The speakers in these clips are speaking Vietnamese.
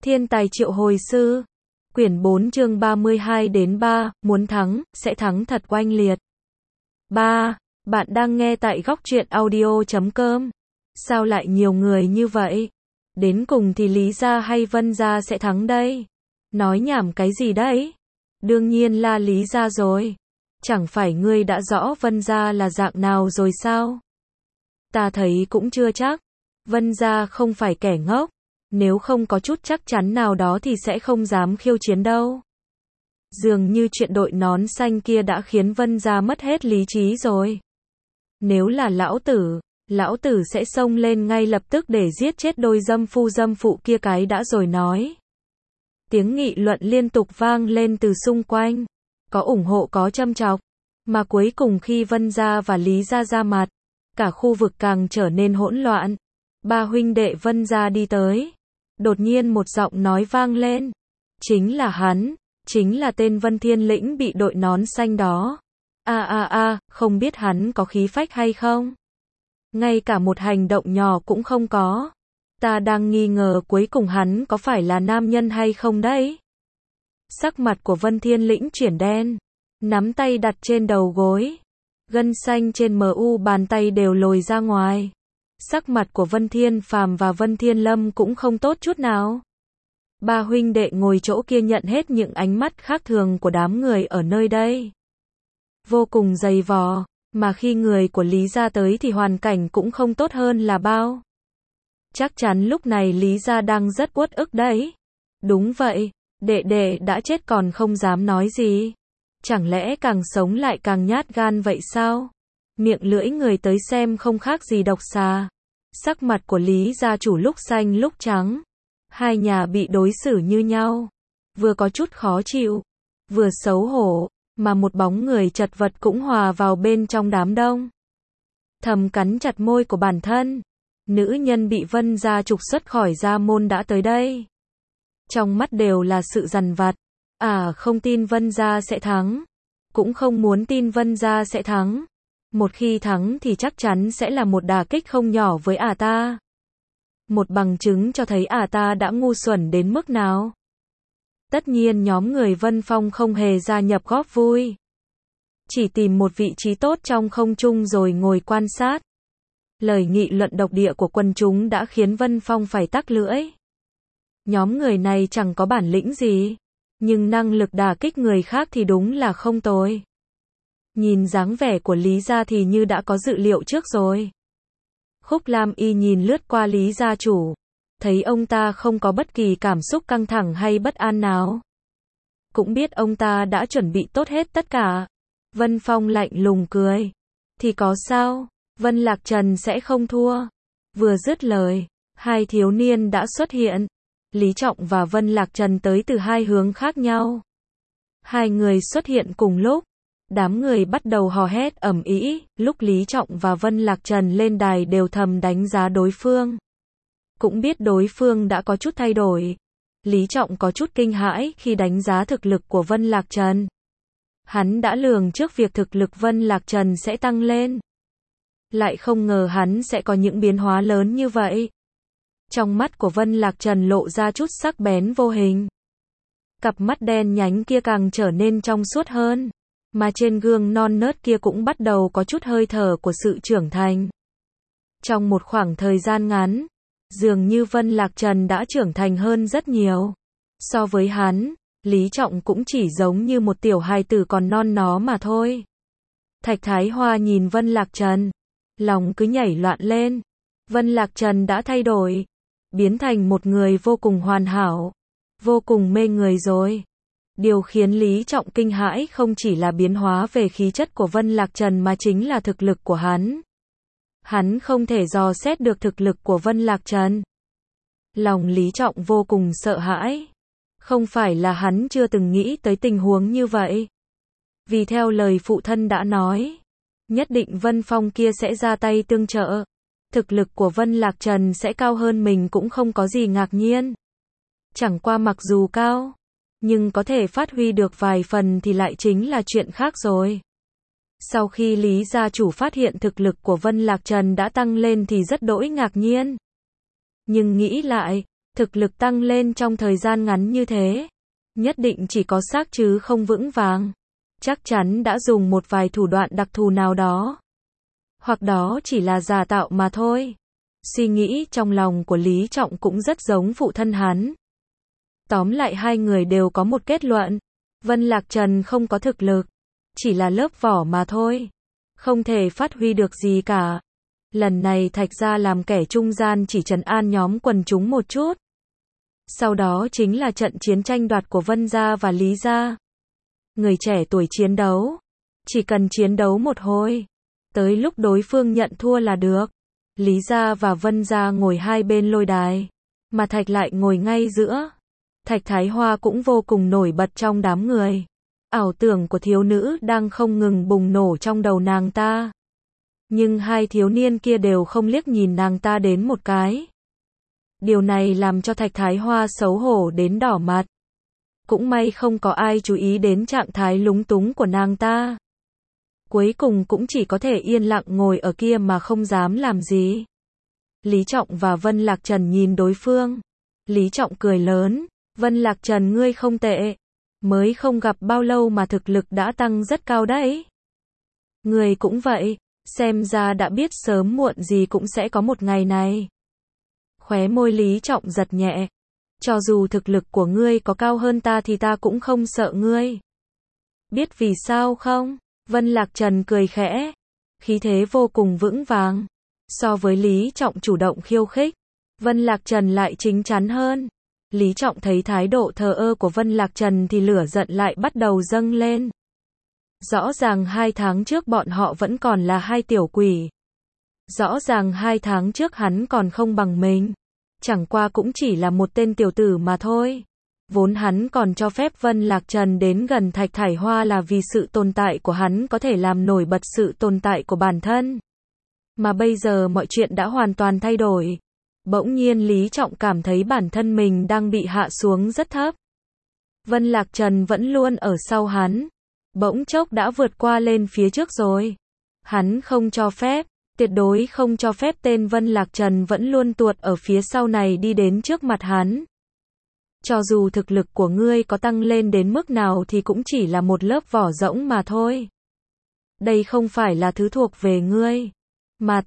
Thiên tài triệu hồi sư. Quyển 4 chương 32 đến 3, muốn thắng, sẽ thắng thật oanh liệt. 3. Bạn đang nghe tại góc truyện audio.com. Sao lại nhiều người như vậy? Đến cùng thì Lý gia hay Vân gia sẽ thắng đây? Nói nhảm cái gì đấy? Đương nhiên là Lý gia rồi. Chẳng phải ngươi đã rõ Vân gia là dạng nào rồi sao? Ta thấy cũng chưa chắc. Vân gia không phải kẻ ngốc. Nếu không có chút chắc chắn nào đó thì sẽ không dám khiêu chiến đâu. Dường như chuyện đội nón xanh kia đã khiến Vân gia mất hết lý trí rồi. Nếu là lão tử sẽ xông lên ngay lập tức để giết chết đôi dâm phụ kia cái đã rồi nói. Tiếng nghị luận liên tục vang lên từ xung quanh. Có ủng hộ có châm chọc. Mà cuối cùng khi Vân gia và Lý gia ra mặt, cả khu vực càng trở nên hỗn loạn. Ba huynh đệ Vân gia đi tới. Đột nhiên một giọng nói vang lên. Chính là hắn, chính là tên Vân Thiên Lĩnh bị đội nón xanh đó. Không biết hắn có khí phách hay không? Ngay cả một hành động nhỏ cũng không có. Ta đang nghi ngờ cuối cùng hắn có phải là nam nhân hay không đấy? Sắc mặt của Vân Thiên Lĩnh chuyển đen. Nắm tay đặt trên đầu gối. Gân xanh trên mu bàn tay đều lồi ra ngoài. Sắc mặt của Vân Thiên Phàm và Vân Thiên Lâm cũng không tốt chút nào. Ba huynh đệ ngồi chỗ kia nhận hết những ánh mắt khác thường của đám người ở nơi đây. Vô cùng dày vò, mà khi người của Lý gia tới thì hoàn cảnh cũng không tốt hơn là bao. Chắc chắn lúc này Lý gia đang rất uất ức đấy. Đúng vậy, đệ đệ đã chết còn không dám nói gì. Chẳng lẽ càng sống lại càng nhát gan vậy sao? Miệng lưỡi người tới xem không khác gì độc xà. Sắc mặt của Lý gia chủ lúc xanh lúc trắng. Hai nhà bị đối xử như nhau. Vừa có chút khó chịu, vừa xấu hổ, mà một bóng người chật vật cũng hòa vào bên trong đám đông. Thầm cắn chặt môi của bản thân. Nữ nhân bị Vân gia trục xuất khỏi gia môn đã tới đây. Trong mắt đều là sự dằn vặt. Không tin Vân gia sẽ thắng. Cũng không muốn tin Vân gia sẽ thắng. Một khi thắng thì chắc chắn sẽ là một đả kích không nhỏ với ta. Một bằng chứng cho thấy ta đã ngu xuẩn đến mức nào. Tất nhiên nhóm người Vân Phong không hề gia nhập góp vui. Chỉ tìm một vị trí tốt trong không trung rồi ngồi quan sát. Lời nghị luận độc địa của quần chúng đã khiến Vân Phong phải tắc lưỡi. Nhóm người này chẳng có bản lĩnh gì, nhưng năng lực đả kích người khác thì đúng là không tồi. Nhìn dáng vẻ của Lý gia thì như đã có dự liệu trước rồi. Khúc Lam Y nhìn lướt qua Lý gia chủ, thấy ông ta không có bất kỳ cảm xúc căng thẳng hay bất an nào. Cũng biết ông ta đã chuẩn bị tốt hết tất cả. Vân Phong lạnh lùng cười. Thì có sao, Vân Lạc Trần sẽ không thua. Vừa dứt lời, hai thiếu niên đã xuất hiện. Lý Trọng và Vân Lạc Trần tới từ hai hướng khác nhau. Hai người xuất hiện cùng lúc. Đám người bắt đầu hò hét ầm ĩ, lúc Lý Trọng và Vân Lạc Trần lên đài đều thầm đánh giá đối phương. Cũng biết đối phương đã có chút thay đổi. Lý Trọng có chút kinh hãi khi đánh giá thực lực của Vân Lạc Trần. Hắn đã lường trước việc thực lực Vân Lạc Trần sẽ tăng lên. Lại không ngờ hắn sẽ có những biến hóa lớn như vậy. Trong mắt của Vân Lạc Trần lộ ra chút sắc bén vô hình. Cặp mắt đen nhánh kia càng trở nên trong suốt hơn. Mà trên gương non nớt kia cũng bắt đầu có chút hơi thở của sự trưởng thành. Trong một khoảng thời gian ngắn, dường như Vân Lạc Trần đã trưởng thành hơn rất nhiều. So với hắn, Lý Trọng cũng chỉ giống như một tiểu hài tử còn non nó mà thôi. Thạch Thái Hoa nhìn Vân Lạc Trần, lòng cứ nhảy loạn lên. Vân Lạc Trần đã thay đổi, biến thành một người vô cùng hoàn hảo, vô cùng mê người rồi. Điều khiến Lý Trọng kinh hãi không chỉ là biến hóa về khí chất của Vân Lạc Trần mà chính là thực lực của hắn. Hắn không thể dò xét được thực lực của Vân Lạc Trần. Lòng Lý Trọng vô cùng sợ hãi. Không phải là hắn chưa từng nghĩ tới tình huống như vậy. Vì theo lời phụ thân đã nói, nhất định Vân Phong kia sẽ ra tay tương trợ. Thực lực của Vân Lạc Trần sẽ cao hơn mình cũng không có gì ngạc nhiên. Chẳng qua mặc dù cao, nhưng có thể phát huy được vài phần thì lại chính là chuyện khác rồi. Sau khi Lý gia chủ phát hiện thực lực của Vân Lạc Trần đã tăng lên thì rất đỗi ngạc nhiên. Nhưng nghĩ lại, Thực lực tăng lên trong thời gian ngắn như thế, nhất định chỉ có xác chứ không vững vàng. Chắc chắn đã dùng một vài thủ đoạn đặc thù nào đó. Hoặc đó chỉ là giả tạo mà thôi. Suy nghĩ trong lòng của Lý Trọng cũng rất giống phụ thân hắn. Tóm lại hai người đều có một kết luận. Vân Lạc Trần không có thực lực. Chỉ là lớp vỏ mà thôi. Không thể phát huy được gì cả. Lần này Thạch gia làm kẻ trung gian chỉ trấn an nhóm quần chúng một chút. Sau đó chính là trận chiến tranh đoạt của Vân gia và Lý gia. Người trẻ tuổi chiến đấu. Chỉ cần chiến đấu một hồi. Tới lúc đối phương nhận thua là được. Lý gia và Vân gia ngồi hai bên lôi đài. Mà Thạch lại ngồi ngay giữa. Thạch Thái Hoa cũng vô cùng nổi bật trong đám người. Ảo tưởng của thiếu nữ đang không ngừng bùng nổ trong đầu nàng ta. Nhưng hai thiếu niên kia đều không liếc nhìn nàng ta đến một cái. Điều này làm cho Thạch Thái Hoa xấu hổ đến đỏ mặt. Cũng may không có ai chú ý đến trạng thái lúng túng của nàng ta. Cuối cùng cũng chỉ có thể yên lặng ngồi ở kia mà không dám làm gì. Lý Trọng và Vân Lạc Trần nhìn đối phương. Lý Trọng cười lớn. Vân Lạc Trần ngươi không tệ. Mới không gặp bao lâu mà thực lực đã tăng rất cao đấy. Ngươi cũng vậy. Xem ra đã biết sớm muộn gì cũng sẽ có một ngày này. Khóe môi Lý Trọng giật nhẹ. Cho dù thực lực của ngươi có cao hơn ta thì ta cũng không sợ ngươi. Biết vì sao không? Vân Lạc Trần cười khẽ. Khí thế vô cùng vững vàng. So với Lý Trọng chủ động khiêu khích, Vân Lạc Trần lại chính chắn hơn. Lý Trọng thấy thái độ thờ ơ của Vân Lạc Trần thì lửa giận lại bắt đầu dâng lên. Rõ ràng 2 tháng trước bọn họ vẫn còn là hai tiểu quỷ. Rõ ràng 2 tháng trước hắn còn không bằng mình. Chẳng qua cũng chỉ là một tên tiểu tử mà thôi. Vốn hắn còn cho phép Vân Lạc Trần đến gần Thạch Thải Hoa là vì sự tồn tại của hắn có thể làm nổi bật sự tồn tại của bản thân. Mà bây giờ mọi chuyện đã hoàn toàn thay đổi. Bỗng nhiên Lý Trọng cảm thấy bản thân mình đang bị hạ xuống rất thấp. Vân Lạc Trần vẫn luôn ở sau hắn. Bỗng chốc đã vượt qua lên phía trước rồi. Hắn không cho phép, tuyệt đối không cho phép tên Vân Lạc Trần vẫn luôn tuột ở phía sau này đi đến trước mặt hắn. Cho dù thực lực của ngươi có tăng lên đến mức nào thì cũng chỉ là một lớp vỏ rỗng mà thôi. Đây không phải là thứ thuộc về ngươi. Mà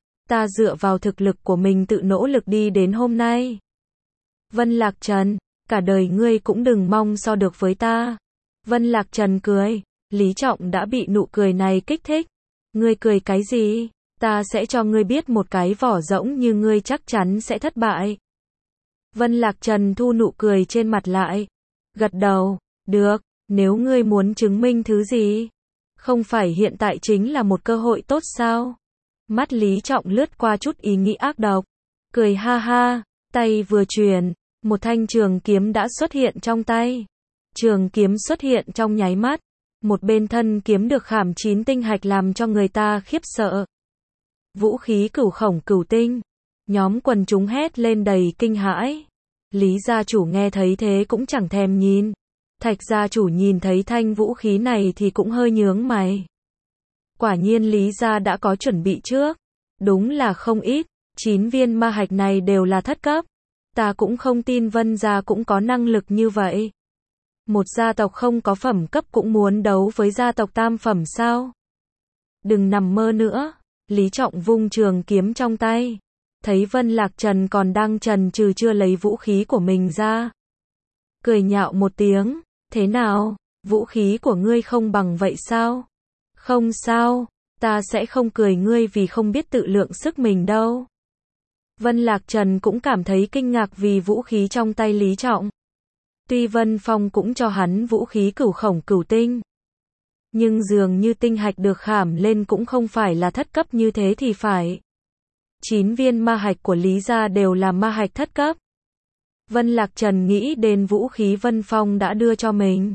ta dựa vào thực lực của mình tự nỗ lực đi đến hôm nay. Vân Lạc Trần, cả đời ngươi cũng đừng mong so được với ta. Vân Lạc Trần cười. Lý Trọng đã bị nụ cười này kích thích. Ngươi cười cái gì? Ta sẽ cho ngươi biết một cái vỏ rỗng như ngươi chắc chắn sẽ thất bại. Vân Lạc Trần thu nụ cười trên mặt lại. Gật đầu. Được, nếu ngươi muốn chứng minh thứ gì? Không phải hiện tại chính là một cơ hội tốt sao? Mắt Lý Trọng lướt qua chút ý nghĩ ác độc. Cười ha ha, tay vừa chuyển, một thanh trường kiếm đã xuất hiện trong tay. Trường kiếm xuất hiện trong nháy mắt. Một bên thân kiếm được khảm 9 tinh hạch làm cho người ta khiếp sợ. Vũ khí cửu khổng cửu tinh. Nhóm quần chúng hét lên đầy kinh hãi. Lý gia chủ nghe thấy thế cũng chẳng thèm nhìn. Thạch gia chủ nhìn thấy thanh vũ khí này thì cũng hơi nhướng mày. Quả nhiên Lý gia đã có chuẩn bị trước. Đúng là không ít. 9 viên ma hạch này đều là thất cấp. Ta cũng không tin Vân gia cũng có năng lực như vậy. Một gia tộc không có phẩm cấp cũng muốn đấu với gia tộc tam phẩm sao? Đừng nằm mơ nữa. Lý Trọng vung trường kiếm trong tay. Thấy Vân Lạc Trần còn đang chần chừ chưa lấy vũ khí của mình ra. Cười nhạo một tiếng. Thế nào? Vũ khí của ngươi không bằng vậy sao? Không sao. Ta sẽ không cười ngươi vì không biết tự lượng sức mình đâu. Vân Lạc Trần cũng cảm thấy kinh ngạc vì vũ khí trong tay Lý Trọng. Tuy Vân Phong cũng cho hắn vũ khí cửu khổng cửu tinh. Nhưng dường như tinh hạch được khảm lên cũng không phải là thất cấp như thế thì phải. 9 viên ma hạch của Lý gia đều là ma hạch thất cấp. Vân Lạc Trần nghĩ đến vũ khí Vân Phong đã đưa cho mình.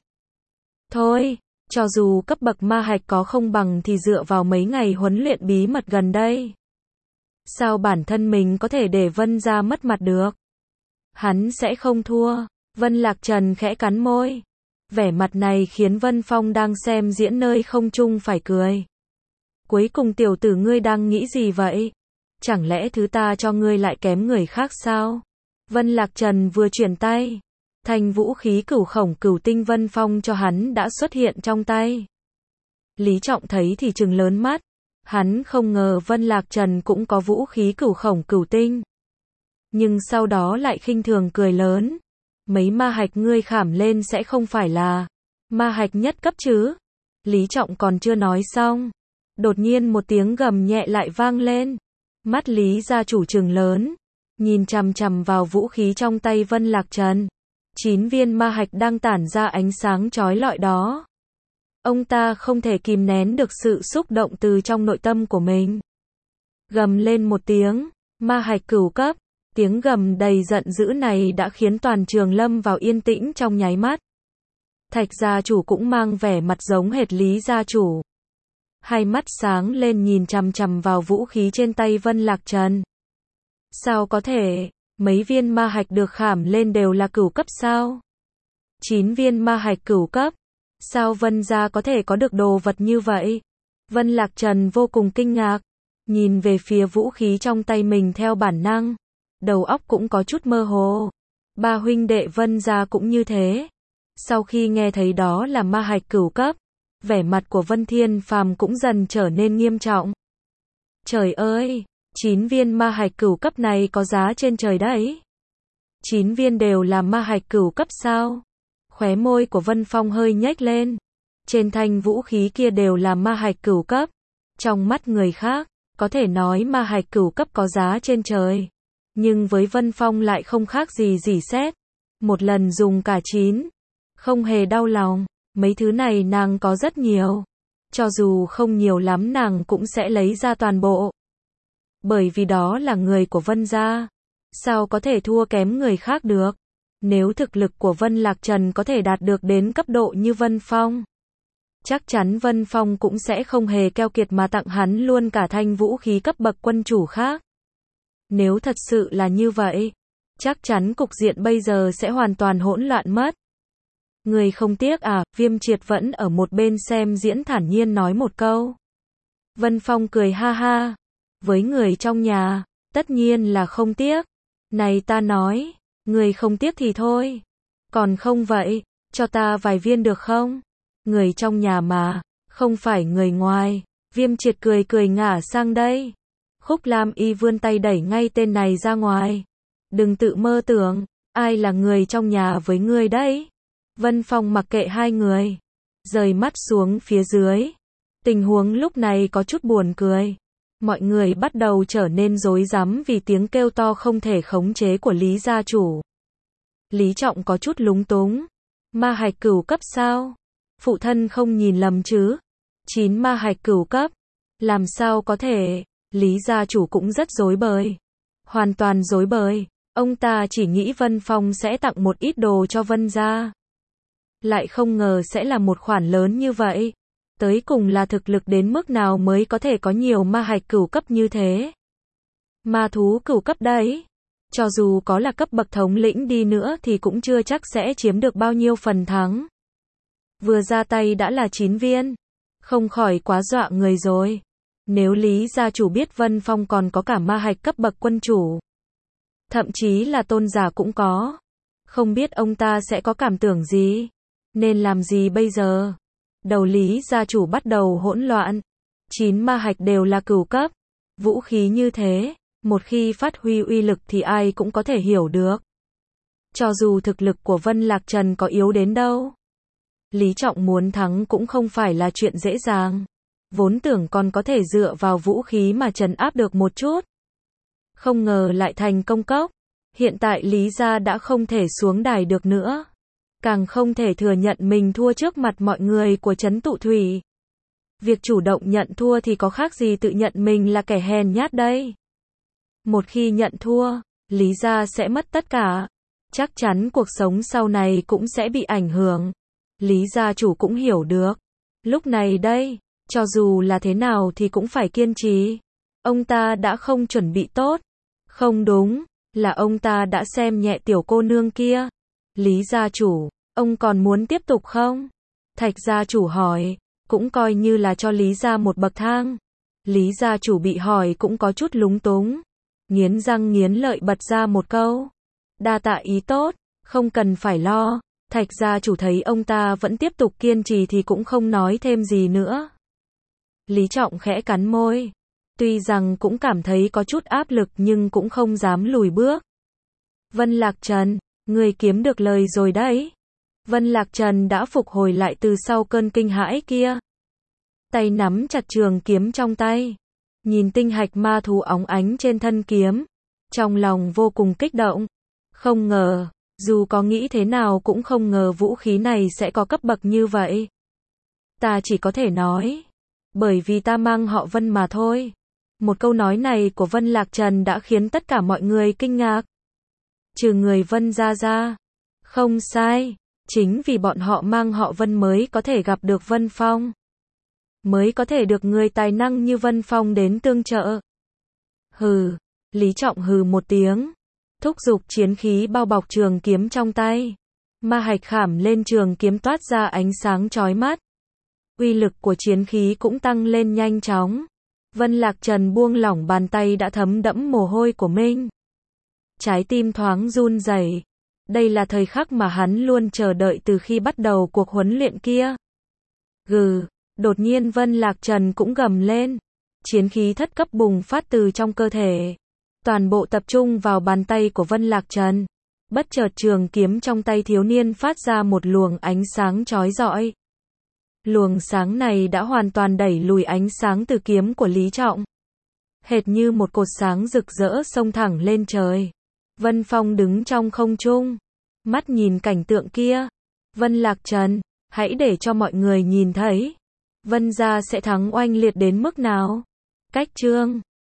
Thôi, cho dù cấp bậc ma hạch có không bằng thì dựa vào mấy ngày huấn luyện bí mật gần đây. Sao bản thân mình có thể để Vân gia mất mặt được? Hắn sẽ không thua. Vân Lạc Trần khẽ cắn môi. Vẻ mặt này khiến Vân Phong đang xem diễn nơi không trung phải cười. Cuối cùng tiểu tử ngươi đang nghĩ gì vậy? Chẳng lẽ thứ ta cho ngươi lại kém người khác sao? Vân Lạc Trần vừa chuyển tay, thanh vũ khí cửu khổng cửu tinh Vân Phong cho hắn đã xuất hiện trong tay. Lý Trọng thấy thì trừng lớn mắt, hắn không ngờ Vân Lạc Trần cũng có vũ khí cửu khổng cửu tinh. Nhưng sau đó lại khinh thường cười lớn, mấy ma hạch ngươi khảm lên sẽ không phải là ma hạch nhất cấp chứ? Lý Trọng còn chưa nói xong, đột nhiên một tiếng gầm nhẹ lại vang lên. Mắt Lý gia chủ trừng lớn, nhìn chằm chằm vào vũ khí trong tay Vân Lạc Trần. 9 viên ma hạch đang tản ra ánh sáng chói lọi đó. Ông ta không thể kìm nén được sự xúc động từ trong nội tâm của mình. Gầm lên một tiếng, ma hạch cửu cấp. Tiếng gầm đầy giận dữ này đã khiến toàn trường lâm vào yên tĩnh trong nháy mắt. Thạch gia chủ cũng mang vẻ mặt giống hệt Lý gia chủ. Hai mắt sáng lên nhìn chằm chằm vào vũ khí trên tay Vân Lạc Trần. Sao có thể, mấy viên ma hạch được khảm lên đều là cửu cấp sao? 9 viên ma hạch cửu cấp, sao Vân gia có thể có được đồ vật như vậy? Vân Lạc Trần vô cùng kinh ngạc, nhìn về phía vũ khí trong tay mình theo bản năng. Đầu óc cũng có chút mơ hồ. Ba huynh đệ Vân gia cũng như thế. Sau khi nghe thấy đó là ma hạch cửu cấp, vẻ mặt của Vân Thiên Phàm cũng dần trở nên nghiêm trọng. Trời ơi, 9 viên ma hạch cửu cấp này có giá trên trời đấy. 9 viên đều là ma hạch cửu cấp sao? Khóe môi của Vân Phong hơi nhếch lên. Trên thanh vũ khí kia đều là ma hạch cửu cấp. Trong mắt người khác, có thể nói ma hạch cửu cấp có giá trên trời. Nhưng với Vân Phong lại không khác gì rỉ sét. Một lần dùng cả 9. Không hề đau lòng. Mấy thứ này nàng có rất nhiều. Cho dù không nhiều lắm nàng cũng sẽ lấy ra toàn bộ. Bởi vì đó là người của Vân gia. Sao có thể thua kém người khác được? Nếu thực lực của Vân Lạc Trần có thể đạt được đến cấp độ như Vân Phong, chắc chắn Vân Phong cũng sẽ không hề keo kiệt mà tặng hắn luôn cả thanh vũ khí cấp bậc quân chủ khác. Nếu thật sự là như vậy, chắc chắn cục diện bây giờ sẽ hoàn toàn hỗn loạn mất. Người không tiếc à? Viêm Triệt vẫn ở một bên xem diễn thản nhiên nói một câu. Vân Phong cười ha ha. Với người trong nhà, tất nhiên là không tiếc. Này ta nói, người không tiếc thì thôi. Còn không vậy, cho ta vài viên được không? Người trong nhà mà, không phải người ngoài. Viêm Triệt cười cười ngả sang đây. Khúc Lam Y vươn tay đẩy ngay tên này ra ngoài. Đừng tự mơ tưởng, ai là người trong nhà với ngươi đấy? Vân Phong mặc kệ hai người, rời mắt xuống phía dưới. Tình huống lúc này có chút buồn cười. Mọi người bắt đầu trở nên rối rắm vì tiếng kêu to không thể khống chế của Lý gia chủ. Lý Trọng có chút lúng túng. Ma hạch cửu cấp sao? Phụ thân không nhìn lầm chứ? 9 ma hạch cửu cấp. Làm sao có thể? Lý gia chủ cũng rất rối bời. Hoàn toàn rối bời. Ông ta chỉ nghĩ Vân Phong sẽ tặng một ít đồ cho Vân gia. Lại không ngờ sẽ là một khoản lớn như vậy. Tới cùng là thực lực đến mức nào mới có thể có nhiều ma hạch cửu cấp như thế. Ma thú cửu cấp đấy. Cho dù có là cấp bậc thống lĩnh đi nữa thì cũng chưa chắc sẽ chiếm được bao nhiêu phần thắng. Vừa ra tay đã là 9 viên. Không khỏi quá dọa người rồi. Nếu Lý gia chủ biết Vân Phong còn có cả ma hạch cấp bậc quân chủ, thậm chí là tôn giả cũng có, không biết ông ta sẽ có cảm tưởng gì. Nên làm gì bây giờ? Đầu Lý gia chủ bắt đầu hỗn loạn. 9 ma hạch đều là cửu cấp. Vũ khí như thế, một khi phát huy uy lực thì ai cũng có thể hiểu được. Cho dù thực lực của Vân Lạc Trần có yếu đến đâu, Lý Trọng muốn thắng cũng không phải là chuyện dễ dàng. Vốn tưởng còn có thể dựa vào vũ khí mà trấn áp được một chút. Không ngờ lại thành công cốc. Hiện tại Lý gia đã không thể xuống đài được nữa. Càng không thể thừa nhận mình thua trước mặt mọi người của trấn Tụ Thủy. Việc chủ động nhận thua thì có khác gì tự nhận mình là kẻ hèn nhát đây. Một khi nhận thua, Lý gia sẽ mất tất cả. Chắc chắn cuộc sống sau này cũng sẽ bị ảnh hưởng. Lý gia chủ cũng hiểu được. Lúc này đây, cho dù là thế nào thì cũng phải kiên trì. Ông ta đã không chuẩn bị tốt. Không đúng, là ông ta đã xem nhẹ tiểu cô nương kia. Lý gia chủ, ông còn muốn tiếp tục không? Thạch gia chủ hỏi, cũng coi như là cho Lý gia một bậc thang. Lý gia chủ bị hỏi cũng có chút lúng túng. Nghiến răng nghiến lợi bật ra một câu. Đa tạ ý tốt, không cần phải lo. Thạch gia chủ thấy ông ta vẫn tiếp tục kiên trì thì cũng không nói thêm gì nữa. Lý Trọng khẽ cắn môi. Tuy rằng cũng cảm thấy có chút áp lực nhưng cũng không dám lùi bước. Vân Lạc Trần, người kiếm được lời rồi đấy. Vân Lạc Trần đã phục hồi lại từ sau cơn kinh hãi kia. Tay nắm chặt trường kiếm trong tay. Nhìn tinh hạch ma thú óng ánh trên thân kiếm. Trong lòng vô cùng kích động. Không ngờ, dù có nghĩ thế nào cũng không ngờ vũ khí này sẽ có cấp bậc như vậy. Ta chỉ có thể nói. Bởi vì ta mang họ Vân mà thôi. Một câu nói này của Vân Lạc Trần đã khiến tất cả mọi người kinh ngạc. Trừ người Vân gia ra. Không sai. Chính vì bọn họ mang họ Vân mới có thể gặp được Vân Phong. Mới có thể được người tài năng như Vân Phong đến tương trợ. Hừ. Lý Trọng hừ một tiếng. Thúc giục chiến khí bao bọc trường kiếm trong tay. Ma hạch khảm lên trường kiếm toát ra ánh sáng chói mắt. Uy lực của chiến khí cũng tăng lên nhanh chóng. Vân Lạc Trần buông lỏng bàn tay đã thấm đẫm mồ hôi của mình. Trái tim thoáng run rẩy. Đây là thời khắc mà hắn luôn chờ đợi từ khi bắt đầu cuộc huấn luyện kia. Gừ, đột nhiên Vân Lạc Trần cũng gầm lên. Chiến khí thất cấp bùng phát từ trong cơ thể. Toàn bộ tập trung vào bàn tay của Vân Lạc Trần. Bất chợt trường kiếm trong tay thiếu niên phát ra một luồng ánh sáng chói rọi. Luồng sáng này đã hoàn toàn đẩy lùi ánh sáng từ kiếm của Lý Trọng. Hệt như một cột sáng rực rỡ xông thẳng lên trời. Vân Phong đứng trong không trung. Mắt nhìn cảnh tượng kia. Vân Lạc Trần, hãy để cho mọi người nhìn thấy. Vân gia sẽ thắng oanh liệt đến mức nào. Cách chương